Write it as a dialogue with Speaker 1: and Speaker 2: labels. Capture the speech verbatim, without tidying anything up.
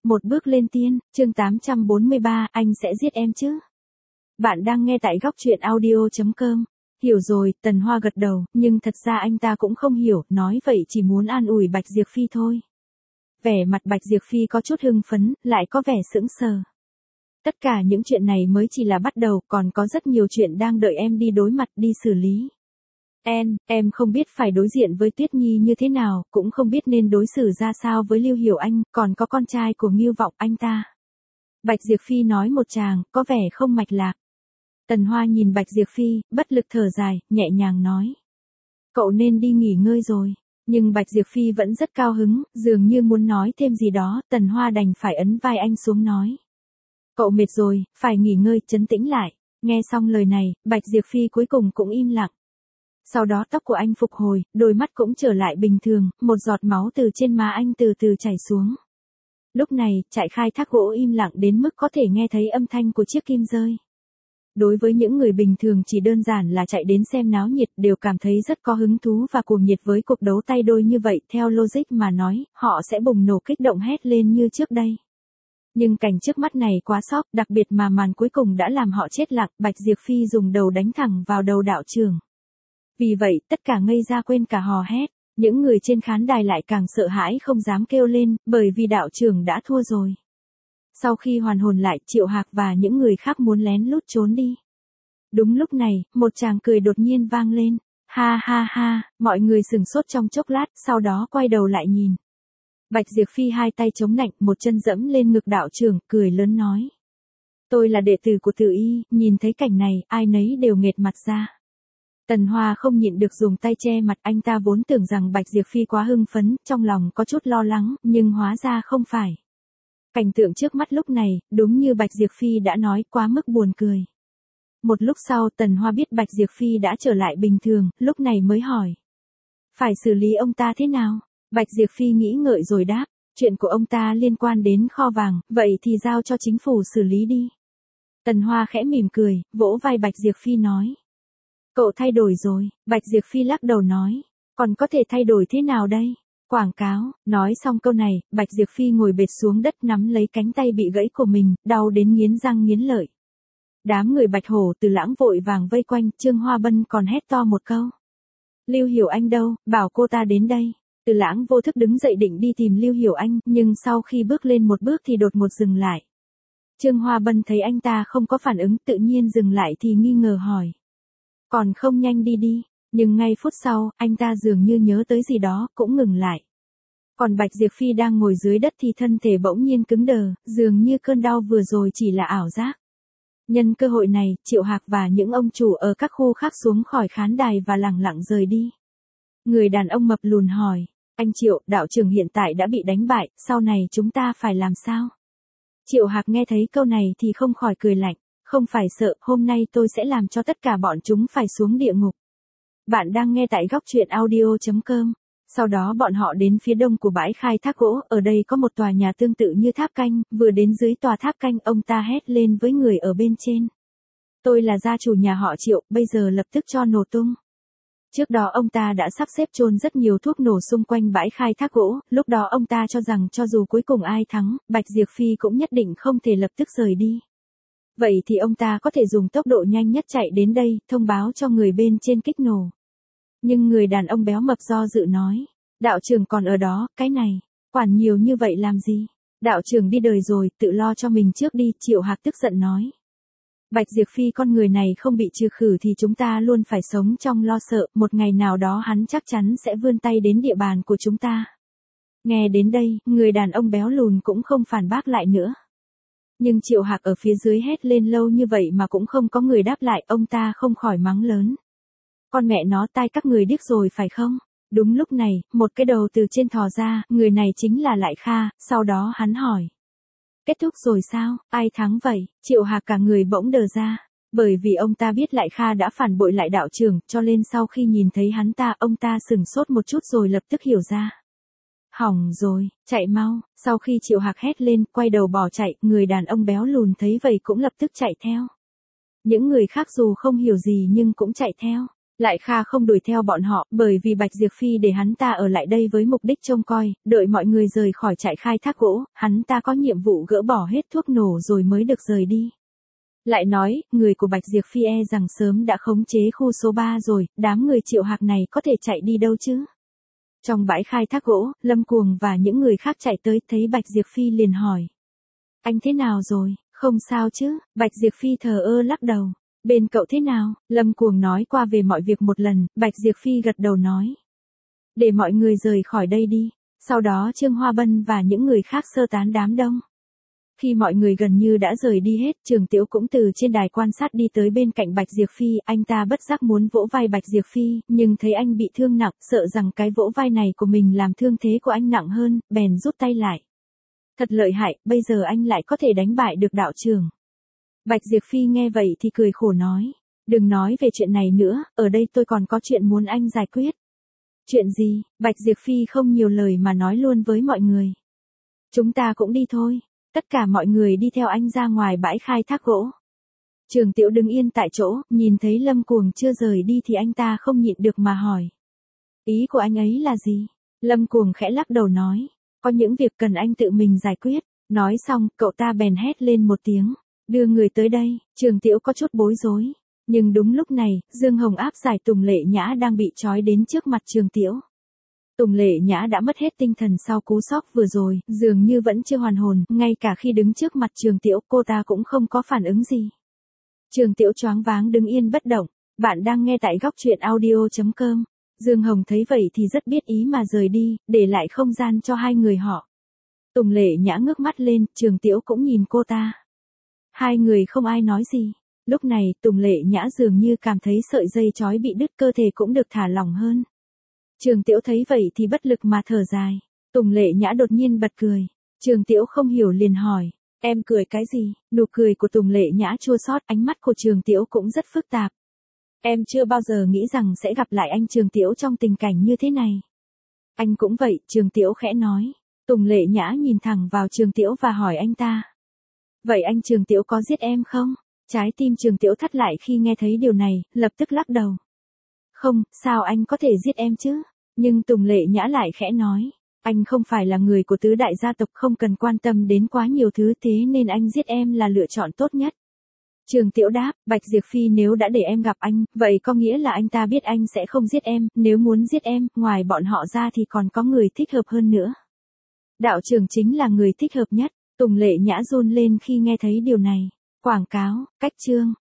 Speaker 1: Một bước lên tiên, chương tám trăm bốn mươi ba, anh sẽ giết em chứ? Bạn đang nghe tại góc truyện audio chấm com. Hiểu rồi, Tần Hoa gật đầu, nhưng thật ra anh ta cũng không hiểu, nói vậy chỉ muốn an ủi Bạch Diệp Phi thôi. Vẻ mặt Bạch Diệp Phi có chút hưng phấn, lại có vẻ sững sờ. Tất cả những chuyện này mới chỉ là bắt đầu, còn có rất nhiều chuyện đang đợi em đi đối mặt, đi xử lý. Em, em không biết phải đối diện với Tuyết Nhi như thế nào, cũng không biết nên đối xử ra sao với Lưu Hiểu Anh, còn có con trai của Ngưu Vọng anh ta. Bạch Diệp Phi nói một tràng, có vẻ không mạch lạc. Tần Hoa nhìn Bạch Diệp Phi, bất lực thở dài, nhẹ nhàng nói. Cậu nên đi nghỉ ngơi rồi. Nhưng Bạch Diệp Phi vẫn rất cao hứng, dường như muốn nói thêm gì đó, Tần Hoa đành phải ấn vai anh xuống nói. Cậu mệt rồi, phải nghỉ ngơi, trấn tĩnh lại. Nghe xong lời này, Bạch Diệp Phi cuối cùng cũng im lặng. Sau đó tóc của anh phục hồi, đôi mắt cũng trở lại bình thường, một giọt máu từ trên má anh từ từ chảy xuống. Lúc này, trại khai thác gỗ im lặng đến mức có thể nghe thấy âm thanh của chiếc kim rơi. Đối với những người bình thường chỉ đơn giản là chạy đến xem náo nhiệt đều cảm thấy rất có hứng thú và cuồng nhiệt với cuộc đấu tay đôi như vậy. Theo logic mà nói, họ sẽ bùng nổ kích động hét lên như trước đây. Nhưng cảnh trước mắt này quá sốc, đặc biệt mà màn cuối cùng đã làm họ chết lặng. Bạch Diệp Phi dùng đầu đánh thẳng vào đầu đạo trưởng. Vì vậy, tất cả ngây ra quên cả hò hét. Những người trên khán đài lại càng sợ hãi không dám kêu lên, bởi vì đạo trưởng đã thua rồi. Sau khi hoàn hồn lại, Triệu Hạc và những người khác muốn lén lút trốn đi. Đúng lúc này, một tràng cười đột nhiên vang lên. Ha ha ha, mọi người sửng sốt trong chốc lát, sau đó quay đầu lại nhìn. Bạch Diệp Phi hai tay chống nạnh, một chân dẫm lên ngực đạo trưởng, cười lớn nói. Tôi là đệ tử của Tử Y, nhìn thấy cảnh này, ai nấy đều nghệt mặt ra. Tần Hoa không nhịn được dùng tay che mặt, anh ta vốn tưởng rằng Bạch Diệp Phi quá hưng phấn, trong lòng có chút lo lắng, nhưng hóa ra không phải. Cảnh tượng trước mắt lúc này, đúng như Bạch Diệp Phi đã nói, quá mức buồn cười. Một lúc sau Tần Hoa biết Bạch Diệp Phi đã trở lại bình thường, lúc này mới hỏi. Phải xử lý ông ta thế nào? Bạch Diệp Phi nghĩ ngợi rồi đáp, chuyện của ông ta liên quan đến kho vàng, vậy thì giao cho chính phủ xử lý đi. Tần Hoa khẽ mỉm cười, vỗ vai Bạch Diệp Phi nói. Cậu thay đổi rồi, Bạch Diệp Phi lắc đầu nói, còn có thể thay đổi thế nào đây? Quảng cáo, nói xong câu này, Bạch Diệp Phi ngồi bệt xuống đất nắm lấy cánh tay bị gãy của mình, đau đến nghiến răng nghiến lợi. Đám người Bạch Hổ Từ Lãng vội vàng vây quanh, Trương Hoa Bân còn hét to một câu. Lưu Hiểu Anh đâu, bảo cô ta đến đây. Từ Lãng vô thức đứng dậy định đi tìm Lưu Hiểu Anh, nhưng sau khi bước lên một bước thì đột ngột dừng lại. Trương Hoa Bân thấy anh ta không có phản ứng, tự nhiên dừng lại thì nghi ngờ hỏi. Còn không nhanh đi đi, nhưng ngay phút sau, anh ta dường như nhớ tới gì đó, cũng ngừng lại. Còn Bạch Diệp Phi đang ngồi dưới đất thì thân thể bỗng nhiên cứng đờ, dường như cơn đau vừa rồi chỉ là ảo giác. Nhân cơ hội này, Triệu Hạc và những ông chủ ở các khu khác xuống khỏi khán đài và lẳng lặng rời đi. Người đàn ông mập lùn hỏi, anh Triệu, đạo trưởng hiện tại đã bị đánh bại, sau này chúng ta phải làm sao? Triệu Hạc nghe thấy câu này thì không khỏi cười lạnh. Không phải sợ, hôm nay tôi sẽ làm cho tất cả bọn chúng phải xuống địa ngục. Bạn đang nghe tại góc truyện audio chấm com. Sau đó bọn họ đến phía đông của bãi khai thác gỗ, ở đây có một tòa nhà tương tự như tháp canh, vừa đến dưới tòa tháp canh ông ta hét lên với người ở bên trên. Tôi là gia chủ nhà họ Triệu, bây giờ lập tức cho nổ tung. Trước đó ông ta đã sắp xếp chôn rất nhiều thuốc nổ xung quanh bãi khai thác gỗ, lúc đó ông ta cho rằng cho dù cuối cùng ai thắng, Bạch Diệp Phi cũng nhất định không thể lập tức rời đi. Vậy thì ông ta có thể dùng tốc độ nhanh nhất chạy đến đây, thông báo cho người bên trên kích nổ. Nhưng người đàn ông béo mập do dự nói, đạo trưởng còn ở đó, cái này, quản nhiều như vậy làm gì? Đạo trưởng đi đời rồi, tự lo cho mình trước đi, Triệu Hạc tức giận nói. Bạch Diệp Phi con người này không bị trừ khử thì chúng ta luôn phải sống trong lo sợ, một ngày nào đó hắn chắc chắn sẽ vươn tay đến địa bàn của chúng ta. Nghe đến đây, người đàn ông béo lùn cũng không phản bác lại nữa. Nhưng Triệu Hạc ở phía dưới hét lên lâu như vậy mà cũng không có người đáp lại, ông ta không khỏi mắng lớn. Con mẹ nó, tai các người điếc rồi phải không? Đúng lúc này, một cái đầu từ trên thò ra, người này chính là Lại Kha, sau đó hắn hỏi. Kết thúc rồi sao, ai thắng vậy? Triệu Hạc cả người bỗng đờ ra. Bởi vì ông ta biết Lại Kha đã phản bội lại đạo trưởng, cho nên sau khi nhìn thấy hắn ta, ông ta sửng sốt một chút rồi lập tức hiểu ra. Hỏng rồi, chạy mau, sau khi Triệu Hạc hét lên, quay đầu bỏ chạy, người đàn ông béo lùn thấy vậy cũng lập tức chạy theo. Những người khác dù không hiểu gì nhưng cũng chạy theo. Lại Kha không đuổi theo bọn họ, bởi vì Bạch Diệp Phi để hắn ta ở lại đây với mục đích trông coi, đợi mọi người rời khỏi trại khai thác gỗ, hắn ta có nhiệm vụ gỡ bỏ hết thuốc nổ rồi mới được rời đi. Lại nói, người của Bạch Diệp Phi e rằng sớm đã khống chế khu số ba rồi, đám người Triệu Hạc này có thể chạy đi đâu chứ? Trong bãi khai thác gỗ, Lâm Cuồng và những người khác chạy tới, thấy Bạch Diệp Phi liền hỏi. Anh thế nào rồi, không sao chứ? Bạch Diệp Phi thờ ơ lắc đầu. Bên cậu thế nào? Lâm Cuồng nói qua về mọi việc một lần, Bạch Diệp Phi gật đầu nói. Để mọi người rời khỏi đây đi. Sau đó Trương Hoa Bân và những người khác sơ tán đám đông. Khi mọi người gần như đã rời đi hết, Trường Tiễu cũng từ trên đài quan sát đi tới bên cạnh Bạch Diệp Phi, anh ta bất giác muốn vỗ vai Bạch Diệp Phi, nhưng thấy anh bị thương nặng, sợ rằng cái vỗ vai này của mình làm thương thế của anh nặng hơn, bèn rút tay lại. Thật lợi hại, bây giờ anh lại có thể đánh bại được đạo trưởng. Bạch Diệp Phi nghe vậy thì cười khổ nói, đừng nói về chuyện này nữa, ở đây tôi còn có chuyện muốn anh giải quyết. Chuyện gì? Bạch Diệp Phi không nhiều lời mà nói luôn với mọi người. Chúng ta cũng đi thôi. Tất cả mọi người đi theo anh ra ngoài bãi khai thác gỗ. Trường Tiễu đứng yên tại chỗ, nhìn thấy Lâm Cuồng chưa rời đi thì anh ta không nhịn được mà hỏi. Ý của anh ấy là gì? Lâm Cuồng khẽ lắc đầu nói, có những việc cần anh tự mình giải quyết. Nói xong, cậu ta bèn hét lên một tiếng, đưa người tới đây. Trường Tiễu có chút bối rối. Nhưng đúng lúc này, Dương Hồng áp giải Tùng Lệ Nhã đang bị trói đến trước mặt Trường Tiễu. Tùng Lệ Nhã đã mất hết tinh thần sau cú sốc vừa rồi, dường như vẫn chưa hoàn hồn, ngay cả khi đứng trước mặt Trường Tiễu cô ta cũng không có phản ứng gì. Trường Tiễu choáng váng đứng yên bất động. Bạn đang nghe tại góc truyện audio chấm com. Dương Hồng thấy vậy thì rất biết ý mà rời đi, để lại không gian cho hai người họ. Tùng Lệ Nhã ngước mắt lên, Trường Tiễu cũng nhìn cô ta. Hai người không ai nói gì. Lúc này, Tùng Lệ Nhã dường như cảm thấy sợi dây trói bị đứt, cơ thể cũng được thả lỏng hơn. Trường Tiễu thấy vậy thì bất lực mà thở dài. Tùng Lệ Nhã đột nhiên bật cười. Trường Tiễu không hiểu liền hỏi, em cười cái gì? Nụ cười của Tùng Lệ Nhã chua xót, ánh mắt của Trường Tiễu cũng rất phức tạp. Em chưa bao giờ nghĩ rằng sẽ gặp lại anh Trường Tiễu trong tình cảnh như thế này. Anh cũng vậy, Trường Tiễu khẽ nói. Tùng Lệ Nhã nhìn thẳng vào Trường Tiễu và hỏi anh ta. Vậy anh Trường Tiễu có giết em không? Trái tim Trường Tiễu thắt lại khi nghe thấy điều này, lập tức lắc đầu. Không, sao anh có thể giết em chứ? Nhưng Tùng Lệ Nhã lại khẽ nói, anh không phải là người của tứ đại gia tộc, không cần quan tâm đến quá nhiều thứ, thế nên anh giết em là lựa chọn tốt nhất. Trường Tiễu đáp, Bạch Diệp Phi nếu đã để em gặp anh, vậy có nghĩa là anh ta biết anh sẽ không giết em, nếu muốn giết em, ngoài bọn họ ra thì còn có người thích hợp hơn nữa. Đạo trưởng chính là người thích hợp nhất. Tùng Lệ Nhã run lên khi nghe thấy điều này. Quảng cáo, cách chương.